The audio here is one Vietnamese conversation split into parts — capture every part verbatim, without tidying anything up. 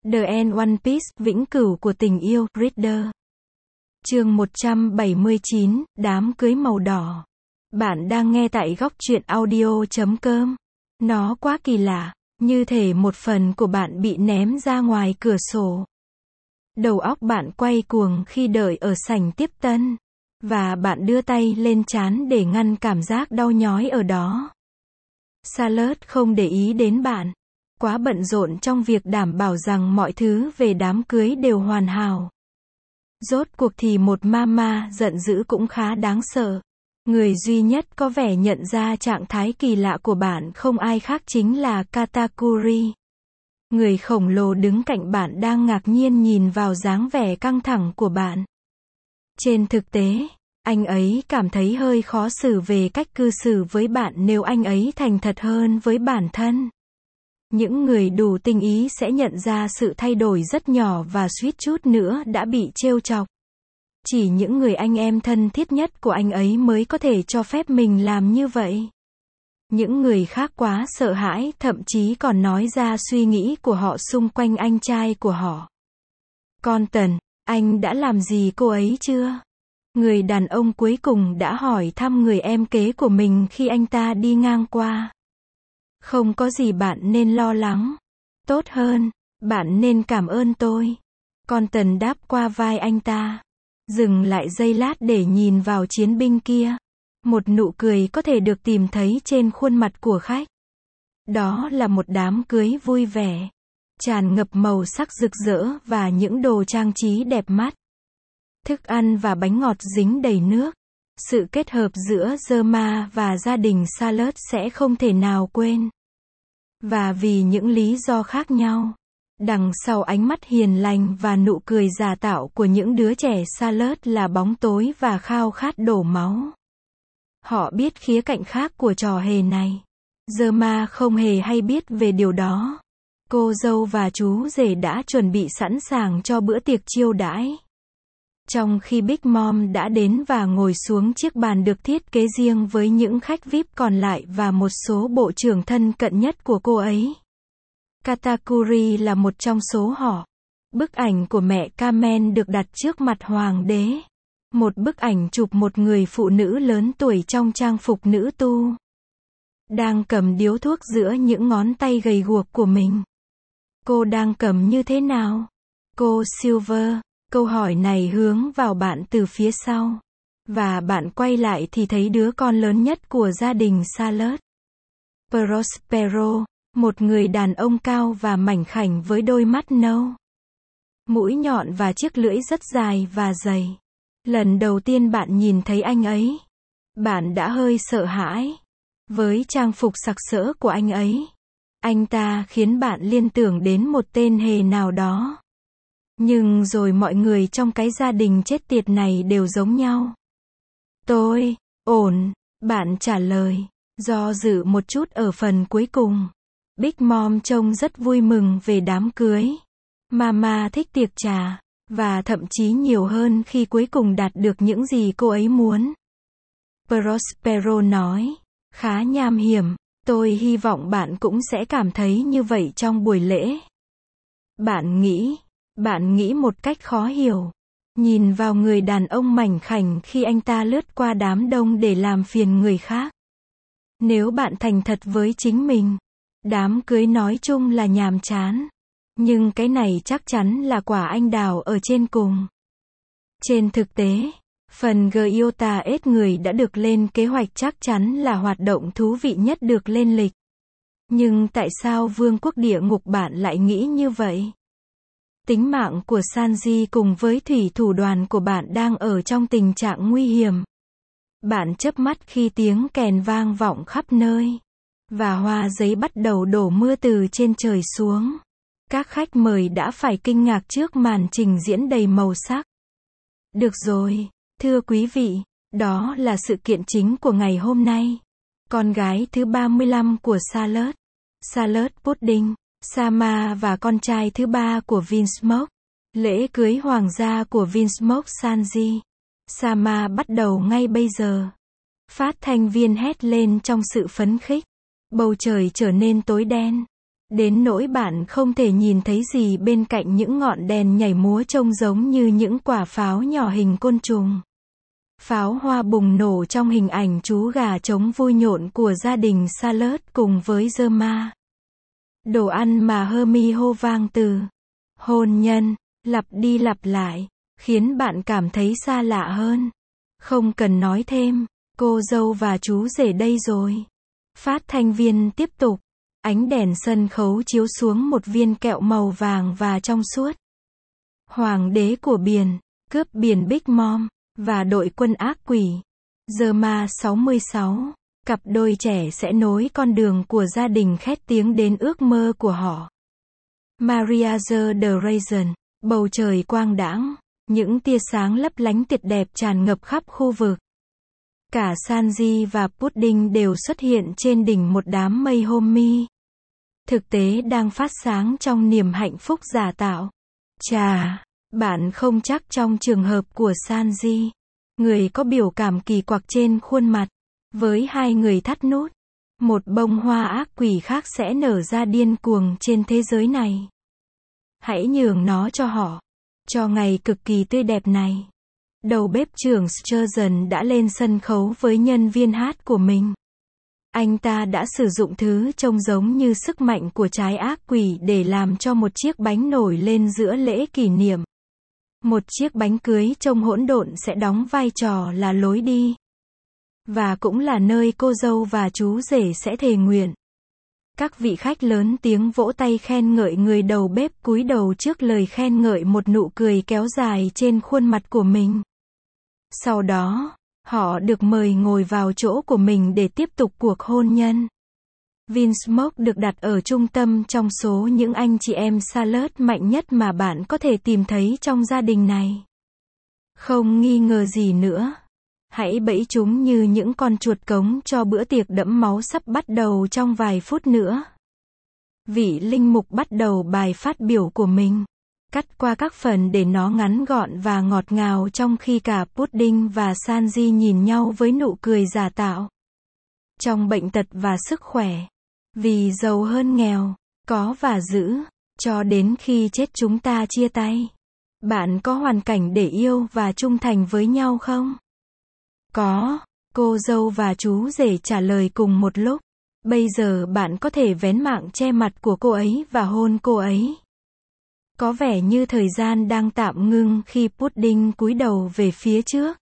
The End One Piece, vĩnh cửu của tình yêu, Reader. Chương một trăm bảy mươi chín, đám cưới màu đỏ. Bạn đang nghe tại góc truyện audio chấm com. Nó quá kỳ lạ, như thể một phần của bạn bị ném ra ngoài cửa sổ. Đầu óc bạn quay cuồng khi đợi ở sảnh tiếp tân. Và bạn đưa tay lên trán để ngăn cảm giác đau nhói ở đó. Charlotte không để ý đến bạn. Quá bận rộn trong việc đảm bảo rằng mọi thứ về đám cưới đều hoàn hảo. Rốt cuộc thì một mama giận dữ cũng khá đáng sợ. Người duy nhất có vẻ nhận ra trạng thái kỳ lạ của bạn không ai khác chính là Katakuri. Người khổng lồ đứng cạnh bạn đang ngạc nhiên nhìn vào dáng vẻ căng thẳng của bạn. Trên thực tế, anh ấy cảm thấy hơi khó xử về cách cư xử với bạn nếu anh ấy thành thật hơn với bản thân. Những người đủ tinh ý sẽ nhận ra sự thay đổi rất nhỏ và suýt chút nữa đã bị trêu chọc. Chỉ những người anh em thân thiết nhất của anh ấy mới có thể cho phép mình làm như vậy. Những người khác quá sợ hãi, thậm chí còn nói ra suy nghĩ của họ xung quanh anh trai của họ. Compton, anh đã làm gì cô ấy chưa? Người đàn ông cuối cùng đã hỏi thăm người em kế của mình khi anh ta đi ngang qua. Không có gì bạn nên lo lắng. Tốt hơn, bạn nên cảm ơn tôi. Compton đáp qua vai anh ta. Dừng lại giây lát để nhìn vào chiến binh kia. Một nụ cười có thể được tìm thấy trên khuôn mặt của khách. Đó là một đám cưới vui vẻ. Tràn ngập màu sắc rực rỡ và những đồ trang trí đẹp mắt. Thức ăn và bánh ngọt dính đầy nước. Sự kết hợp giữa Zerma và gia đình Charlotte sẽ không thể nào quên. Và vì những lý do khác nhau, đằng sau ánh mắt hiền lành và nụ cười giả tạo của những đứa trẻ Charlotte là bóng tối và khao khát đổ máu. Họ biết khía cạnh khác của trò hề này. Zerma không hề hay biết về điều đó. Cô dâu và chú rể đã chuẩn bị sẵn sàng cho bữa tiệc chiêu đãi. Trong khi Big Mom đã đến và ngồi xuống chiếc bàn được thiết kế riêng với những khách vi ai pi còn lại và một số bộ trưởng thân cận nhất của cô ấy. Katakuri là một trong số họ. Bức ảnh của mẹ Carmen được đặt trước mặt hoàng đế. Một bức ảnh chụp một người phụ nữ lớn tuổi trong trang phục nữ tu. Đang cầm điếu thuốc giữa những ngón tay gầy guộc của mình. Cô đang cầm như thế nào? Cô Silver. Câu hỏi này hướng vào bạn từ phía sau. Và bạn quay lại thì thấy đứa con lớn nhất của gia đình Charlotte. Prospero, một người đàn ông cao và mảnh khảnh với đôi mắt nâu. Mũi nhọn và chiếc lưỡi rất dài và dày. Lần đầu tiên bạn nhìn thấy anh ấy, bạn đã hơi sợ hãi. Với trang phục sặc sỡ của anh ấy, anh ta khiến bạn liên tưởng đến một tên hề nào đó. Nhưng rồi mọi người trong cái gia đình chết tiệt này đều giống nhau. Tôi, ổn, bạn trả lời, do dự một chút ở phần cuối cùng. Big Mom trông rất vui mừng về đám cưới. Mama thích tiệc trà, và thậm chí nhiều hơn khi cuối cùng đạt được những gì cô ấy muốn. Prospero nói, khá nham hiểm, tôi hy vọng bạn cũng sẽ cảm thấy như vậy trong buổi lễ. Bạn nghĩ... Bạn nghĩ một cách khó hiểu. Nhìn vào người đàn ông mảnh khảnh khi anh ta lướt qua đám đông để làm phiền người khác. Nếu bạn thành thật với chính mình, đám cưới nói chung là nhàm chán. Nhưng cái này chắc chắn là quả anh đào ở trên cùng. Trên thực tế, phần Gyota ết người đã được lên kế hoạch chắc chắn là hoạt động thú vị nhất được lên lịch. Nhưng tại sao Vương quốc địa ngục bạn lại nghĩ như vậy? Tính mạng của Sanji cùng với thủy thủ đoàn của bạn đang ở trong tình trạng nguy hiểm. Bạn chớp mắt khi tiếng kèn vang vọng khắp nơi. Và hoa giấy bắt đầu đổ mưa từ trên trời xuống. Các khách mời đã phải kinh ngạc trước màn trình diễn đầy màu sắc. Được rồi, thưa quý vị, đó là sự kiện chính của ngày hôm nay. Con gái thứ ba mươi lăm của Charlotte, Charlotte Pudding. Sama và con trai thứ ba của Vinsmoke. Lễ cưới hoàng gia của Vinsmoke Sanji. Sama bắt đầu ngay bây giờ. Phát thanh viên hét lên trong sự phấn khích. Bầu trời trở nên tối đen. Đến nỗi bạn không thể nhìn thấy gì bên cạnh những ngọn đèn nhảy múa trông giống như những quả pháo nhỏ hình côn trùng. Pháo hoa bùng nổ trong hình ảnh chú gà trống vui nhộn của gia đình Charlotte cùng với Gemma. Đồ ăn mà Hermie hô vang từ hôn nhân, lặp đi lặp lại, khiến bạn cảm thấy xa lạ hơn. Không cần nói thêm, cô dâu và chú rể đây rồi. Phát thanh viên tiếp tục. Ánh đèn sân khấu chiếu xuống một viên kẹo màu vàng và trong suốt. Hoàng đế của biển, cướp biển Big Mom, và đội quân ác quỷ. Gemma sáu mươi sáu. Cặp đôi trẻ sẽ nối con đường của gia đình khét tiếng đến ước mơ của họ. Maria the Raisin. Bầu trời quang đãng, những tia sáng lấp lánh tuyệt đẹp tràn ngập khắp khu vực. Cả Sanji và Pudding đều xuất hiện trên đỉnh một đám mây Homie. Thực tế đang phát sáng trong niềm hạnh phúc giả tạo. Chà, bạn không chắc trong trường hợp của Sanji, người có biểu cảm kỳ quặc trên khuôn mặt, với hai người thắt nút, một bông hoa ác quỷ khác sẽ nở ra điên cuồng trên thế giới này. Hãy nhường nó cho họ, cho ngày cực kỳ tươi đẹp này. Đầu bếp trưởng Sturgeon đã lên sân khấu với nhân viên hát của mình. Anh ta đã sử dụng thứ trông giống như sức mạnh của trái ác quỷ để làm cho một chiếc bánh nổi lên giữa lễ kỷ niệm. Một chiếc bánh cưới trông hỗn độn sẽ đóng vai trò là lối đi. Và cũng là nơi cô dâu và chú rể sẽ thề nguyện. Các vị khách lớn tiếng vỗ tay khen ngợi người đầu bếp cúi đầu trước lời khen ngợi một nụ cười kéo dài trên khuôn mặt của mình. Sau đó, họ được mời ngồi vào chỗ của mình để tiếp tục cuộc hôn nhân. Vinsmoke được đặt ở trung tâm trong số những anh chị em Charlotte mạnh nhất mà bạn có thể tìm thấy trong gia đình này. Không nghi ngờ gì nữa. Hãy bẫy chúng như những con chuột cống cho bữa tiệc đẫm máu sắp bắt đầu trong vài phút nữa. Vị linh mục bắt đầu bài phát biểu của mình. Cắt qua các phần để nó ngắn gọn và ngọt ngào trong khi cả Pudding và Sanji nhìn nhau với nụ cười giả tạo. Trong bệnh tật và sức khỏe, vì giàu hơn nghèo, có và giữ, cho đến khi chết chúng ta chia tay. Bạn có hoàn cảnh để yêu và trung thành với nhau không? Có, cô dâu và chú rể trả lời cùng một lúc. Bây giờ bạn có thể vén mạng che mặt của cô ấy và hôn cô ấy. Có vẻ như thời gian đang tạm ngưng khi Pudding cúi đầu về phía trước.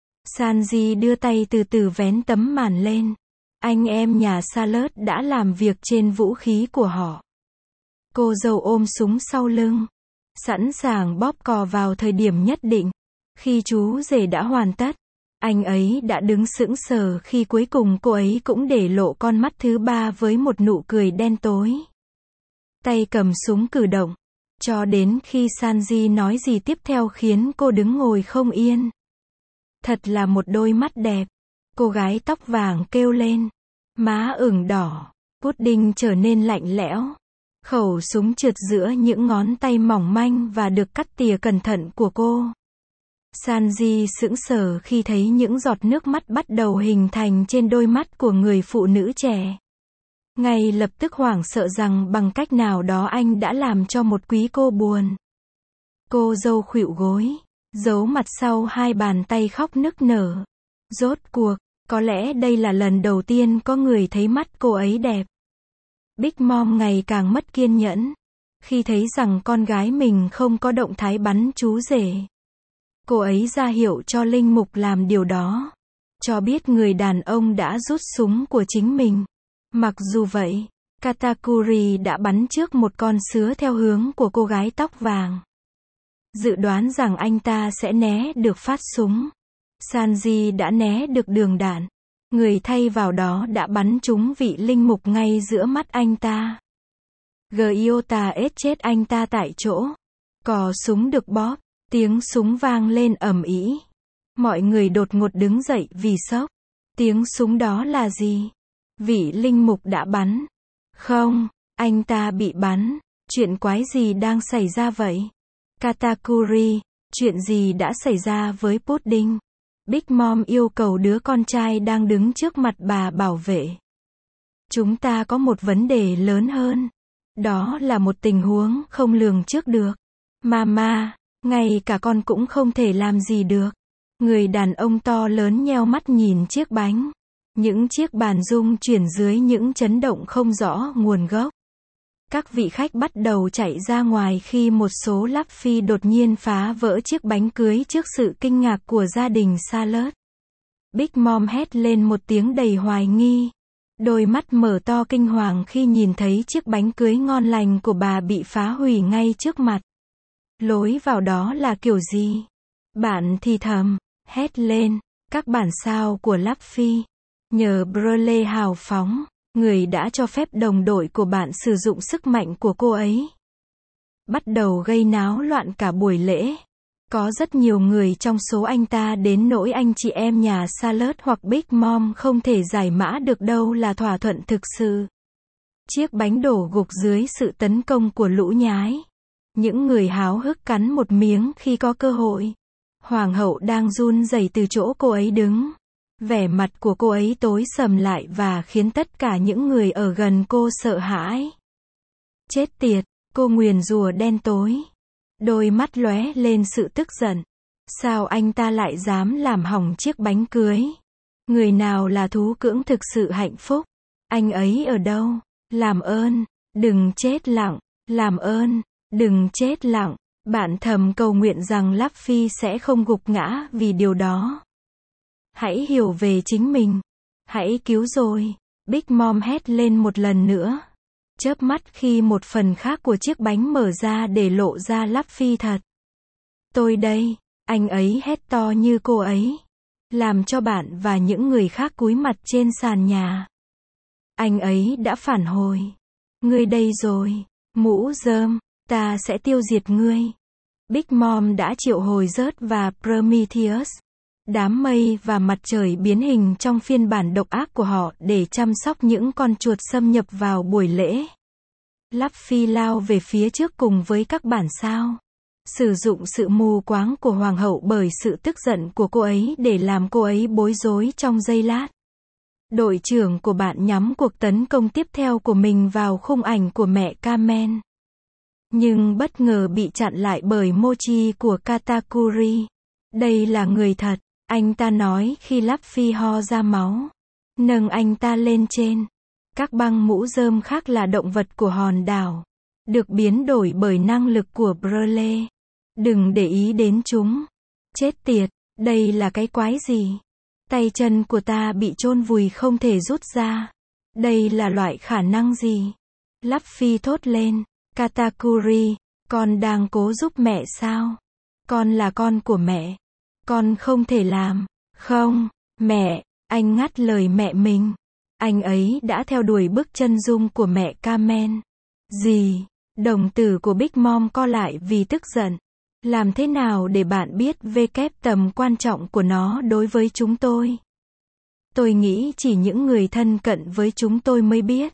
Sanji đưa tay từ từ vén tấm màn lên. Anh em nhà Charlotte đã làm việc trên vũ khí của họ. Cô dâu ôm súng sau lưng, sẵn sàng bóp cò vào thời điểm nhất định. Khi chú rể đã hoàn tất, anh ấy đã đứng sững sờ khi cuối cùng cô ấy cũng để lộ con mắt thứ ba với một nụ cười đen tối. Tay cầm súng cử động, cho đến khi Sanji nói gì tiếp theo khiến cô đứng ngồi không yên. Thật là một đôi mắt đẹp. Cô gái tóc vàng kêu lên. Má ửng đỏ. Pudding trở nên lạnh lẽo. Khẩu súng trượt giữa những ngón tay mỏng manh và được cắt tỉa cẩn thận của cô. Sanji sững sờ khi thấy những giọt nước mắt bắt đầu hình thành trên đôi mắt của người phụ nữ trẻ. Ngay lập tức hoảng sợ rằng bằng cách nào đó anh đã làm cho một quý cô buồn. Cô dâu khuỵu gối, giấu mặt sau hai bàn tay khóc nức nở. Rốt cuộc, có lẽ đây là lần đầu tiên có người thấy mắt cô ấy đẹp. Big Mom ngày càng mất kiên nhẫn khi thấy rằng con gái mình không có động thái bắn chú rể. Cô ấy ra hiệu cho linh mục làm điều đó, cho biết người đàn ông đã rút súng của chính mình. Mặc dù vậy, Katakuri đã bắn trước một con sứa theo hướng của cô gái tóc vàng. Dự đoán rằng anh ta sẽ né được phát súng. Sanji đã né được đường đạn. Người thay vào đó đã bắn trúng vị linh mục ngay giữa mắt anh ta. Gyota ết chết anh ta tại chỗ. Cò súng được bóp. Tiếng súng vang lên ầm ĩ. Mọi người đột ngột đứng dậy vì sốc. Tiếng súng đó là gì? Vị linh mục đã bắn. Không, anh ta bị bắn. Chuyện quái gì đang xảy ra vậy? Katakuri, chuyện gì đã xảy ra với Pudding? Big Mom yêu cầu đứa con trai đang đứng trước mặt bà bảo vệ. Chúng ta có một vấn đề lớn hơn. Đó là một tình huống không lường trước được. Mama, ngay cả con cũng không thể làm gì được. Người đàn ông to lớn nheo mắt nhìn chiếc bánh. Những chiếc bàn rung chuyển dưới những chấn động không rõ nguồn gốc. Các vị khách bắt đầu chạy ra ngoài khi một số lắp phi đột nhiên phá vỡ chiếc bánh cưới trước sự kinh ngạc của gia đình Salad. Big Mom hét lên một tiếng đầy hoài nghi. Đôi mắt mở to kinh hoàng khi nhìn thấy chiếc bánh cưới ngon lành của bà bị phá hủy ngay trước mặt. Lối vào đó là kiểu gì? Bạn thì thầm, hét lên, các bản sao của lắp phi. Nhờ Brule hào phóng, người đã cho phép đồng đội của bạn sử dụng sức mạnh của cô ấy. Bắt đầu gây náo loạn cả buổi lễ. Có rất nhiều người trong số anh ta đến nỗi anh chị em nhà Salad hoặc Big Mom không thể giải mã được đâu là thỏa thuận thực sự. Chiếc bánh đổ gục dưới sự tấn công của lũ nhái. Những người háo hức cắn một miếng khi có cơ hội. Hoàng hậu đang run rẩy từ chỗ cô ấy đứng. Vẻ mặt của cô ấy tối sầm lại và khiến tất cả những người ở gần cô sợ hãi. Chết tiệt, cô nguyền rủa đen tối. Đôi mắt lóe lên sự tức giận. Sao anh ta lại dám làm hỏng chiếc bánh cưới? Người nào là thú cưỡng thực sự hạnh phúc? Anh ấy ở đâu? Làm ơn, đừng chết lặng. Làm ơn, đừng chết lặng. Bạn thầm cầu nguyện rằng Lắp Phi sẽ không gục ngã vì điều đó. Hãy hiểu về chính mình. Hãy cứu rồi. Big Mom hét lên một lần nữa. Chớp mắt khi một phần khác của chiếc bánh mở ra để lộ ra Lắp Phi thật. Tôi đây, anh ấy hét to như cô ấy. Làm cho bạn và những người khác cúi mặt trên sàn nhà. Anh ấy đã phản hồi. Ngươi đây rồi, mũ rơm, ta sẽ tiêu diệt ngươi. Big Mom đã triệu hồi Zeus và Prometheus. Đám mây và mặt trời biến hình trong phiên bản độc ác của họ để chăm sóc những con chuột xâm nhập vào buổi lễ. Lắp Phi lao về phía trước cùng với các bản sao. Sử dụng sự mù quáng của hoàng hậu bởi sự tức giận của cô ấy để làm cô ấy bối rối trong giây lát. Đội trưởng của bạn nhắm cuộc tấn công tiếp theo của mình vào khung ảnh của mẹ Carmen. Nhưng bất ngờ bị chặn lại bởi Mochi của Katakuri. Đây là người thật, anh ta nói khi Lắp Phi ho ra máu. Nâng anh ta lên trên. Các băng mũ rơm khác là động vật của hòn đảo. Được biến đổi bởi năng lực của Brule. Đừng để ý đến chúng. Chết tiệt, đây là cái quái gì? Tay chân của ta bị chôn vùi không thể rút ra. Đây là loại khả năng gì? Lắp Phi thốt lên. Katakuri, con đang cố giúp mẹ sao? Con là con của mẹ. Con không thể làm. Không, mẹ, anh ngắt lời mẹ mình. Anh ấy đã theo đuổi bước chân dung của mẹ Carmen. Gì? Đồng tử của Big Mom co lại vì tức giận. Làm thế nào để bạn biết về kép tầm quan trọng của nó đối với chúng tôi? Tôi nghĩ chỉ những người thân cận với chúng tôi mới biết.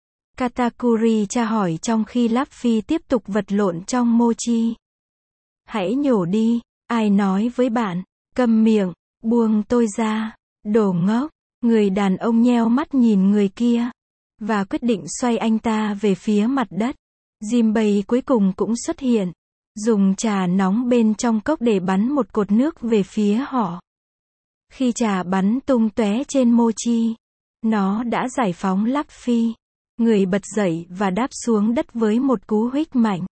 Katakuri tra hỏi trong khi Lắp Phi tiếp tục vật lộn trong mochi. Hãy nhổ đi, ai nói với bạn? Câm miệng, buông tôi ra. Đồ ngốc. Người đàn ông nheo mắt nhìn người kia. Và quyết định xoay anh ta về phía mặt đất. Jinbei cuối cùng cũng xuất hiện. Dùng trà nóng bên trong cốc để bắn một cột nước về phía họ. Khi trà bắn tung tóe trên mochi, nó đã giải phóng Lắp Phi. Người bật dậy và đáp xuống đất với một cú huých mạnh.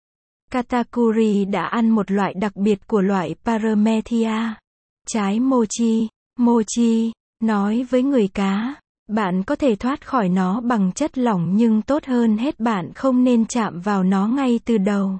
Katakuri đã ăn một loại đặc biệt của loại Paramecia. Trái mochi. Mochi, nói với người cá. Bạn có thể thoát khỏi nó bằng chất lỏng nhưng tốt hơn hết bạn không nên chạm vào nó ngay từ đầu.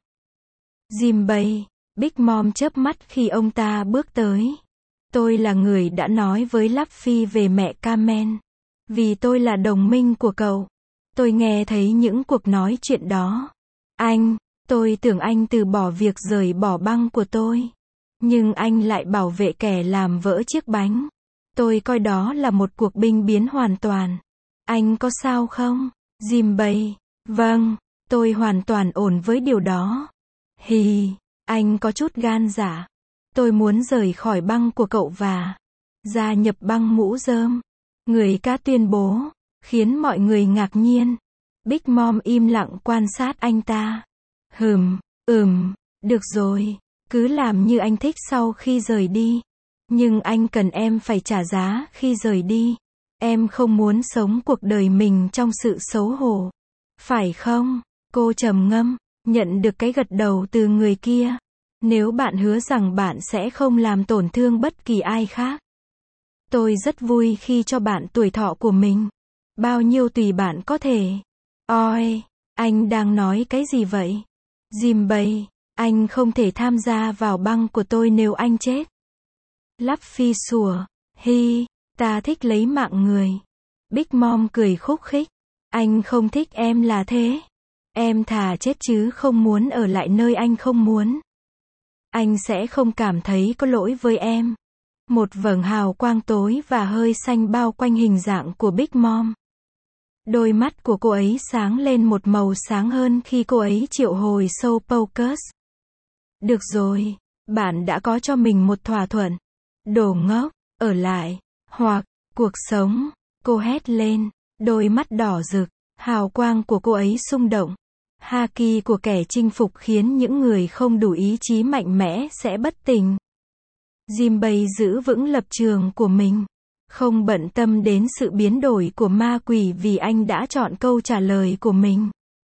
Jinbei, Big Mom chớp mắt khi ông ta bước tới. Tôi là người đã nói với Lắp Phi về mẹ Carmen. Vì tôi là đồng minh của cậu. Tôi nghe thấy những cuộc nói chuyện đó. Anh, tôi tưởng anh từ bỏ việc rời bỏ băng của tôi. Nhưng anh lại bảo vệ kẻ làm vỡ chiếc bánh. Tôi coi đó là một cuộc binh biến hoàn toàn. Anh có sao không? Jinbei, vâng, tôi hoàn toàn ổn với điều đó. Hì, anh có chút gan dạ. Tôi muốn rời khỏi băng của cậu và gia nhập băng mũ rơm. Người cá tuyên bố, khiến mọi người ngạc nhiên. Big Mom im lặng quan sát anh ta. Hừm, ừm, được rồi, cứ làm như anh thích sau khi rời đi. Nhưng anh cần em phải trả giá khi rời đi. Em không muốn sống cuộc đời mình trong sự xấu hổ. Phải không? Cô trầm ngâm, nhận được cái gật đầu từ người kia. Nếu bạn hứa rằng bạn sẽ không làm tổn thương bất kỳ ai khác. Tôi rất vui khi cho bạn tuổi thọ của mình. Bao nhiêu tùy bạn có thể. Ôi, anh đang nói cái gì vậy? Jinbei, anh không thể tham gia vào băng của tôi nếu anh chết. Luffy sủa, hi, ta thích lấy mạng người. Big Mom cười khúc khích. Anh không thích em là thế. Em thà chết chứ không muốn ở lại nơi anh không muốn. Anh sẽ không cảm thấy có lỗi với em. Một vầng hào quang tối và hơi xanh bao quanh hình dạng của Big Mom. Đôi mắt của cô ấy sáng lên một màu sáng hơn khi cô ấy triệu hồi Soul Focus. Được rồi, bạn đã có cho mình một thỏa thuận. Đồ ngốc, ở lại, hoặc, cuộc sống, cô hét lên, đôi mắt đỏ rực, hào quang của cô ấy xung động. Haki của kẻ chinh phục khiến những người không đủ ý chí mạnh mẽ sẽ bất tỉnh. Jinbei giữ vững lập trường của mình. Không bận tâm đến sự biến đổi của ma quỷ vì anh đã chọn câu trả lời của mình.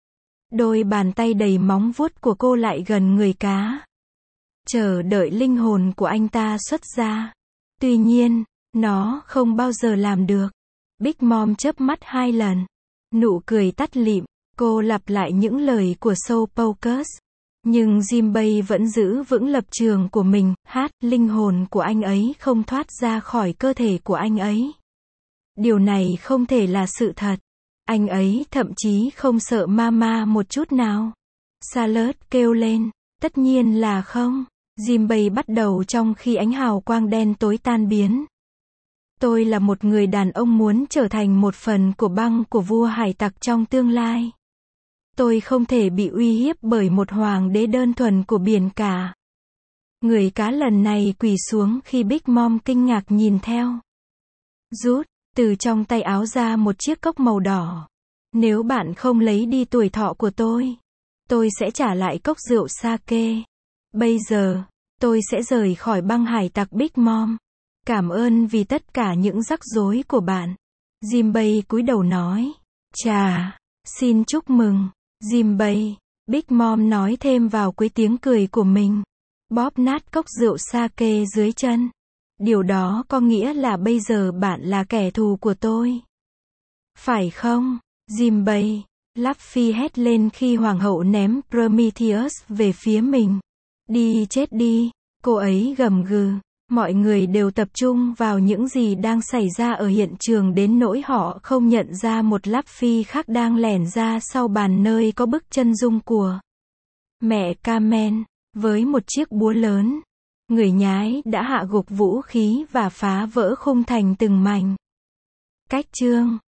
Đôi bàn tay đầy móng vuốt của cô lại gần người cá. Chờ đợi linh hồn của anh ta xuất ra. Tuy nhiên, nó không bao giờ làm được. Big Mom chớp mắt hai lần. Nụ cười tắt lịm, cô lặp lại những lời của Soul Focus. Nhưng Jinbei vẫn giữ vững lập trường của mình, hát, linh hồn của anh ấy không thoát ra khỏi cơ thể của anh ấy. Điều này không thể là sự thật. Anh ấy thậm chí không sợ Mama một chút nào. Charlotte kêu lên, tất nhiên là không. Jinbei bắt đầu trong khi ánh hào quang đen tối tan biến. Tôi là một người đàn ông muốn trở thành một phần của băng của vua hải tặc trong tương lai. Tôi không thể bị uy hiếp bởi một hoàng đế đơn thuần của biển cả. Người cá lần này quỳ xuống khi Big Mom kinh ngạc nhìn theo. Rút, từ trong tay áo ra một chiếc cốc màu đỏ. Nếu bạn không lấy đi tuổi thọ của tôi, tôi sẽ trả lại cốc rượu sake. Bây giờ, tôi sẽ rời khỏi băng hải tặc Big Mom. Cảm ơn vì tất cả những rắc rối của bạn. Jinbei cúi đầu nói. Chà, xin chúc mừng. Jinbei, Big Mom nói thêm vào cuối tiếng cười của mình. Bóp nát cốc rượu sake dưới chân. Điều đó có nghĩa là bây giờ bạn là kẻ thù của tôi. Phải không? Jinbei, Luffy hét lên khi hoàng hậu ném Prometheus về phía mình. Đi chết đi, cô ấy gầm gừ. Mọi người đều tập trung vào những gì đang xảy ra ở hiện trường đến nỗi họ không nhận ra một Luffy khác đang lẻn ra sau bàn nơi có bức chân dung của mẹ Kamen, với một chiếc búa lớn. Người nhái đã hạ gục vũ khí và phá vỡ khung thành từng mảnh. Cách chương